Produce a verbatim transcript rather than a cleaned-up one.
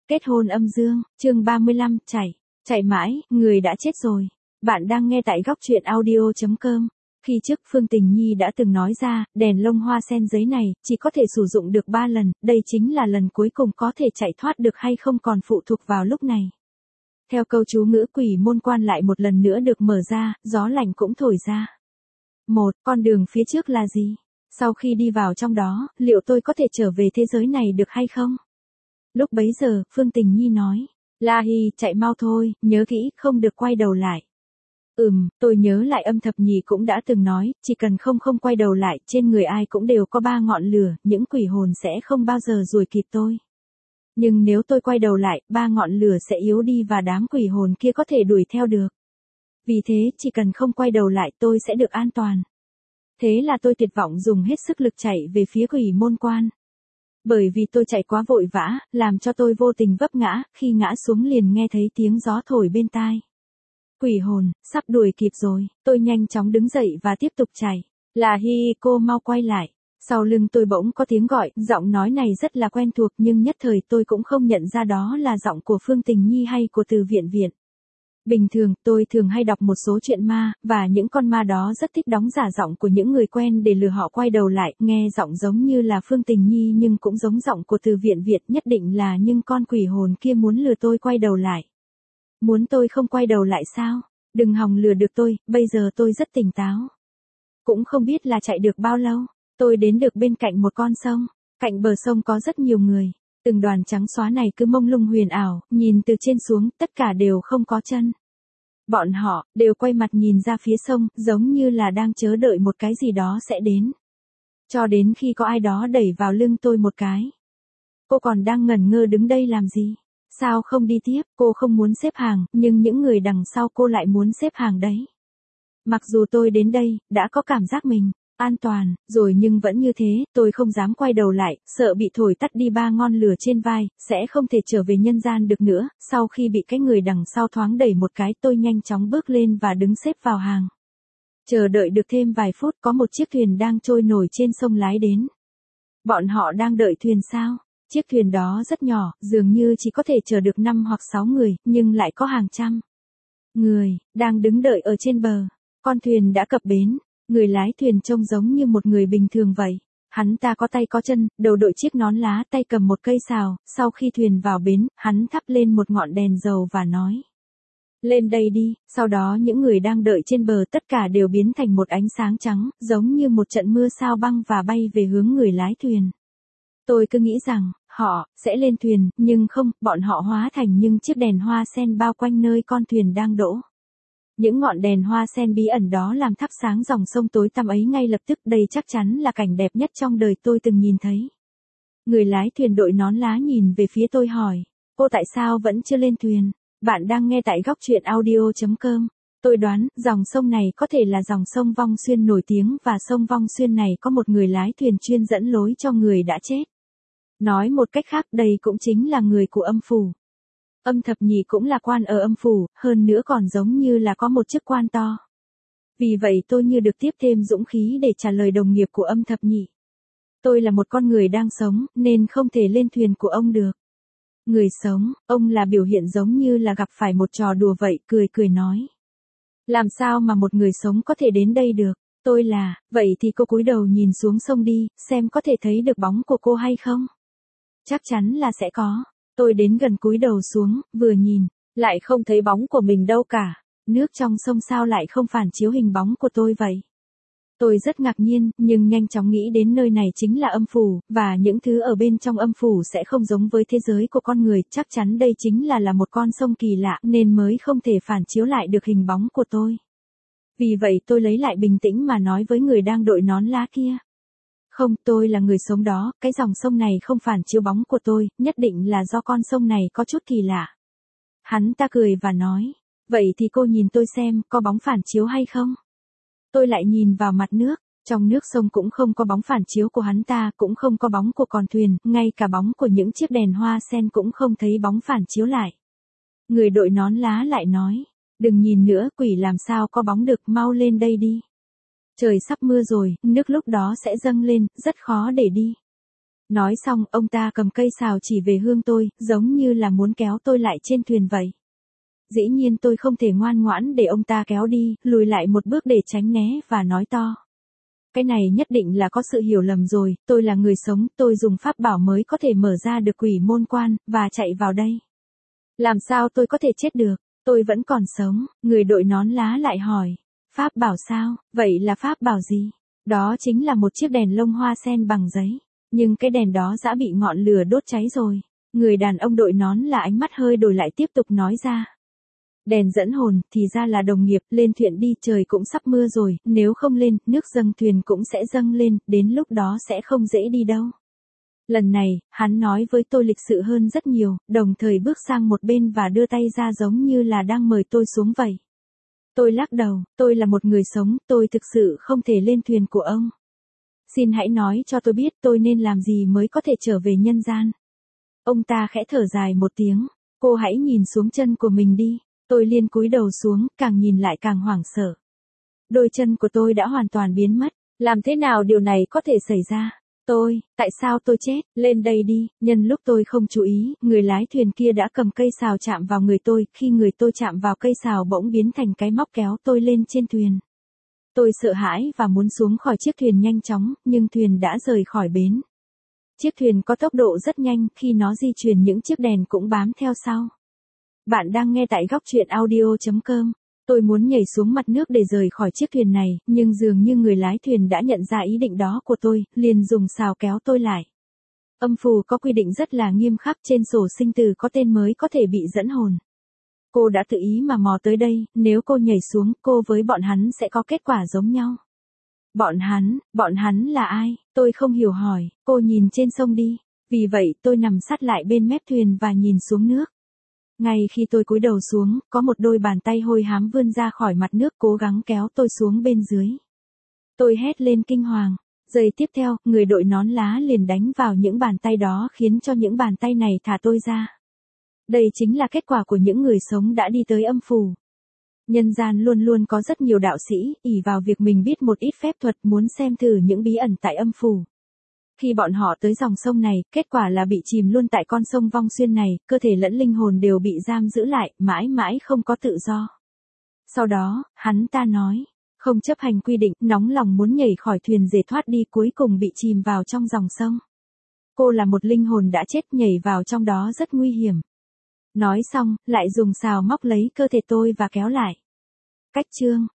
Kết hôn âm dương, chương ba mươi lăm, chạy, chạy mãi, người đã chết rồi. Bạn đang nghe tại góc truyện audio chấm com. Khi trước Phương Tình Nhi đã từng nói ra, đèn lông hoa sen giấy này, chỉ có thể sử dụng được ba lần, đây chính là lần cuối cùng có thể chạy thoát được hay không còn phụ thuộc vào lúc này. Theo câu chú ngữ quỷ môn quan lại một lần nữa được mở ra, gió lạnh cũng thổi ra. Một, con đường phía trước là gì? Sau khi đi vào trong đó, liệu tôi có thể trở về thế giới này được hay không? Lúc bấy giờ, Phương Tình Nhi nói, La Hi, chạy mau thôi, nhớ kỹ, không được quay đầu lại. Ừm, tôi nhớ lại Âm Thập Nhị cũng đã từng nói, chỉ cần không không quay đầu lại, trên người ai cũng đều có ba ngọn lửa, những quỷ hồn sẽ không bao giờ đuổi kịp tôi. Nhưng nếu tôi quay đầu lại, ba ngọn lửa sẽ yếu đi và đám quỷ hồn kia có thể đuổi theo được. Vì thế, chỉ cần không quay đầu lại tôi sẽ được an toàn. Thế là tôi tuyệt vọng dùng hết sức lực chạy về phía quỷ môn quan. Bởi vì tôi chạy quá vội vã, làm cho tôi vô tình vấp ngã, khi ngã xuống liền nghe thấy tiếng gió thổi bên tai. Quỷ hồn, sắp đuổi kịp rồi, tôi nhanh chóng đứng dậy và tiếp tục chạy. Là Hi, cô mau quay lại. Sau lưng tôi bỗng có tiếng gọi, giọng nói này rất là quen thuộc nhưng nhất thời tôi cũng không nhận ra đó là giọng của Phương Tình Nhi hay của Từ Viện Viện. Bình thường, tôi thường hay đọc một số chuyện ma, và những con ma đó rất thích đóng giả giọng của những người quen để lừa họ quay đầu lại, nghe giọng giống như là Phương Tình Nhi nhưng cũng giống giọng của Từ Viện Viện, nhất định là nhưng con quỷ hồn kia muốn lừa tôi quay đầu lại. Muốn tôi không quay đầu lại sao? Đừng hòng lừa được tôi, bây giờ tôi rất tỉnh táo. Cũng không biết là chạy được bao lâu, tôi đến được bên cạnh một con sông, cạnh bờ sông có rất nhiều người. Từng đoàn trắng xóa này cứ mông lung huyền ảo, nhìn từ trên xuống, tất cả đều không có chân. Bọn họ, đều quay mặt nhìn ra phía sông, giống như là đang chờ đợi một cái gì đó sẽ đến. Cho đến khi có ai đó đẩy vào lưng tôi một cái. Cô còn đang ngẩn ngơ đứng đây làm gì? Sao không đi tiếp? Cô không muốn xếp hàng, nhưng những người đằng sau cô lại muốn xếp hàng đấy. Mặc dù tôi đến đây, đã có cảm giác mình an toàn, rồi nhưng vẫn như thế, tôi không dám quay đầu lại, sợ bị thổi tắt đi ba ngọn lửa trên vai, sẽ không thể trở về nhân gian được nữa. Sau khi bị cái người đằng sau thoáng đẩy một cái, tôi nhanh chóng bước lên và đứng xếp vào hàng. Chờ đợi được thêm vài phút, có một chiếc thuyền đang trôi nổi trên sông lái đến. Bọn họ đang đợi thuyền sao? Chiếc thuyền đó rất nhỏ, dường như chỉ có thể chở được năm hoặc sáu người, nhưng lại có hàng trăm người đang đứng đợi ở trên bờ. Con thuyền đã cập bến. Người lái thuyền trông giống như một người bình thường vậy. Hắn ta có tay có chân, đầu đội chiếc nón lá, tay cầm một cây sào. Sau khi thuyền vào bến, hắn thắp lên một ngọn đèn dầu và nói: lên đây đi. Sau đó những người đang đợi trên bờ tất cả đều biến thành một ánh sáng trắng, giống như một trận mưa sao băng và bay về hướng người lái thuyền. Tôi cứ nghĩ rằng, họ sẽ lên thuyền, nhưng không, bọn họ hóa thành những chiếc đèn hoa sen bao quanh nơi con thuyền đang đỗ. Những ngọn đèn hoa sen bí ẩn đó làm thắp sáng dòng sông tối tăm ấy ngay lập tức, đây chắc chắn là cảnh đẹp nhất trong đời tôi từng nhìn thấy. Người lái thuyền đội nón lá nhìn về phía tôi hỏi, cô tại sao vẫn chưa lên thuyền? Bạn đang nghe tại góc truyện audio chấm com. Tôi đoán, dòng sông này có thể là dòng sông Vong Xuyên nổi tiếng và sông Vong Xuyên này có một người lái thuyền chuyên dẫn lối cho người đã chết. Nói một cách khác, đây cũng chính là người của âm phủ. Âm Thập Nhị cũng là quan ở âm phủ, hơn nữa còn giống như là có một chức quan to. Vì vậy tôi như được tiếp thêm dũng khí để trả lời đồng nghiệp của Âm Thập Nhị. Tôi là một con người đang sống, nên không thể lên thuyền của ông được. Người sống, ông là biểu hiện giống như là gặp phải một trò đùa vậy, cười cười nói. Làm sao mà một người sống có thể đến đây được? Tôi là, vậy thì cô cúi đầu nhìn xuống sông đi, xem có thể thấy được bóng của cô hay không? Chắc chắn là sẽ có. Tôi đến gần cúi đầu xuống, vừa nhìn, lại không thấy bóng của mình đâu cả. Nước trong sông sao lại không phản chiếu hình bóng của tôi vậy? Tôi rất ngạc nhiên, nhưng nhanh chóng nghĩ đến nơi này chính là âm phủ, và những thứ ở bên trong âm phủ sẽ không giống với thế giới của con người, chắc chắn đây chính là là một con sông kỳ lạ nên mới không thể phản chiếu lại được hình bóng của tôi. Vì vậy tôi lấy lại bình tĩnh mà nói với người đang đội nón lá kia. Không, tôi là người sống đó, cái dòng sông này không phản chiếu bóng của tôi, nhất định là do con sông này có chút kỳ lạ. Hắn ta cười và nói, vậy thì cô nhìn tôi xem, có bóng phản chiếu hay không? Tôi lại nhìn vào mặt nước, trong nước sông cũng không có bóng phản chiếu của hắn ta, cũng không có bóng của con thuyền, ngay cả bóng của những chiếc đèn hoa sen cũng không thấy bóng phản chiếu lại. Người đội nón lá lại nói, đừng nhìn nữa, quỷ làm sao có bóng được, mau lên đây đi. Trời sắp mưa rồi, nước lúc đó sẽ dâng lên, rất khó để đi. Nói xong, ông ta cầm cây sào chỉ về hướng tôi, giống như là muốn kéo tôi lại trên thuyền vậy. Dĩ nhiên tôi không thể ngoan ngoãn để ông ta kéo đi, lùi lại một bước để tránh né và nói to. Cái này nhất định là có sự hiểu lầm rồi, tôi là người sống, tôi dùng pháp bảo mới có thể mở ra được quỷ môn quan, và chạy vào đây. Làm sao tôi có thể chết được, tôi vẫn còn sống, người đội nón lá lại hỏi. Pháp bảo sao, vậy là pháp bảo gì? Đó chính là một chiếc đèn lông hoa sen bằng giấy. Nhưng cái đèn đó đã bị ngọn lửa đốt cháy rồi. Người đàn ông đội nón là ánh mắt hơi đổi lại tiếp tục nói ra. Đèn dẫn hồn, thì ra là đồng nghiệp, lên thuyền đi, trời cũng sắp mưa rồi, nếu không lên, nước dâng thuyền cũng sẽ dâng lên, đến lúc đó sẽ không dễ đi đâu. Lần này, hắn nói với tôi lịch sự hơn rất nhiều, đồng thời bước sang một bên và đưa tay ra giống như là đang mời tôi xuống vậy. Tôi lắc đầu, tôi là một người sống, tôi thực sự không thể lên thuyền của ông. Xin hãy nói cho tôi biết tôi nên làm gì mới có thể trở về nhân gian. Ông ta khẽ thở dài một tiếng, cô hãy nhìn xuống chân của mình đi. Tôi liền cúi đầu xuống, càng nhìn lại càng hoảng sợ. Đôi chân của tôi đã hoàn toàn biến mất, làm thế nào điều này có thể xảy ra? Tôi, tại sao tôi chết? Lên đây đi, nhân lúc tôi không chú ý, người lái thuyền kia đã cầm cây sào chạm vào người tôi, khi người tôi chạm vào cây sào bỗng biến thành cái móc kéo tôi lên trên thuyền. Tôi sợ hãi và muốn xuống khỏi chiếc thuyền nhanh chóng, nhưng thuyền đã rời khỏi bến. Chiếc thuyền có tốc độ rất nhanh, khi nó di chuyển những chiếc đèn cũng bám theo sau. Bạn đang nghe tại góc truyện audio chấm com. Tôi muốn nhảy xuống mặt nước để rời khỏi chiếc thuyền này, nhưng dường như người lái thuyền đã nhận ra ý định đó của tôi, liền dùng sào kéo tôi lại. Âm phù có quy định rất là nghiêm khắc, trên sổ sinh tử có tên mới có thể bị dẫn hồn. Cô đã tự ý mà mò tới đây, nếu cô nhảy xuống, cô với bọn hắn sẽ có kết quả giống nhau. Bọn hắn, bọn hắn là ai? Tôi không hiểu hỏi, cô nhìn trên sông đi. Vì vậy tôi nằm sát lại bên mép thuyền và nhìn xuống nước. Ngay khi tôi cúi đầu xuống, có một đôi bàn tay hôi hám vươn ra khỏi mặt nước cố gắng kéo tôi xuống bên dưới. Tôi hét lên kinh hoàng. Giây tiếp theo, người đội nón lá liền đánh vào những bàn tay đó khiến cho những bàn tay này thả tôi ra. Đây chính là kết quả của những người sống đã đi tới âm phủ. Nhân gian luôn luôn có rất nhiều đạo sĩ, ỷ vào việc mình biết một ít phép thuật muốn xem thử những bí ẩn tại âm phủ. Khi bọn họ tới dòng sông này, kết quả là bị chìm luôn tại con sông Vong Xuyên này, cơ thể lẫn linh hồn đều bị giam giữ lại, mãi mãi không có tự do. Sau đó, hắn ta nói, không chấp hành quy định, nóng lòng muốn nhảy khỏi thuyền để thoát đi, cuối cùng bị chìm vào trong dòng sông. Cô là một linh hồn đã chết, nhảy vào trong đó rất nguy hiểm. Nói xong, lại dùng sào móc lấy cơ thể tôi và kéo lại. Cách chương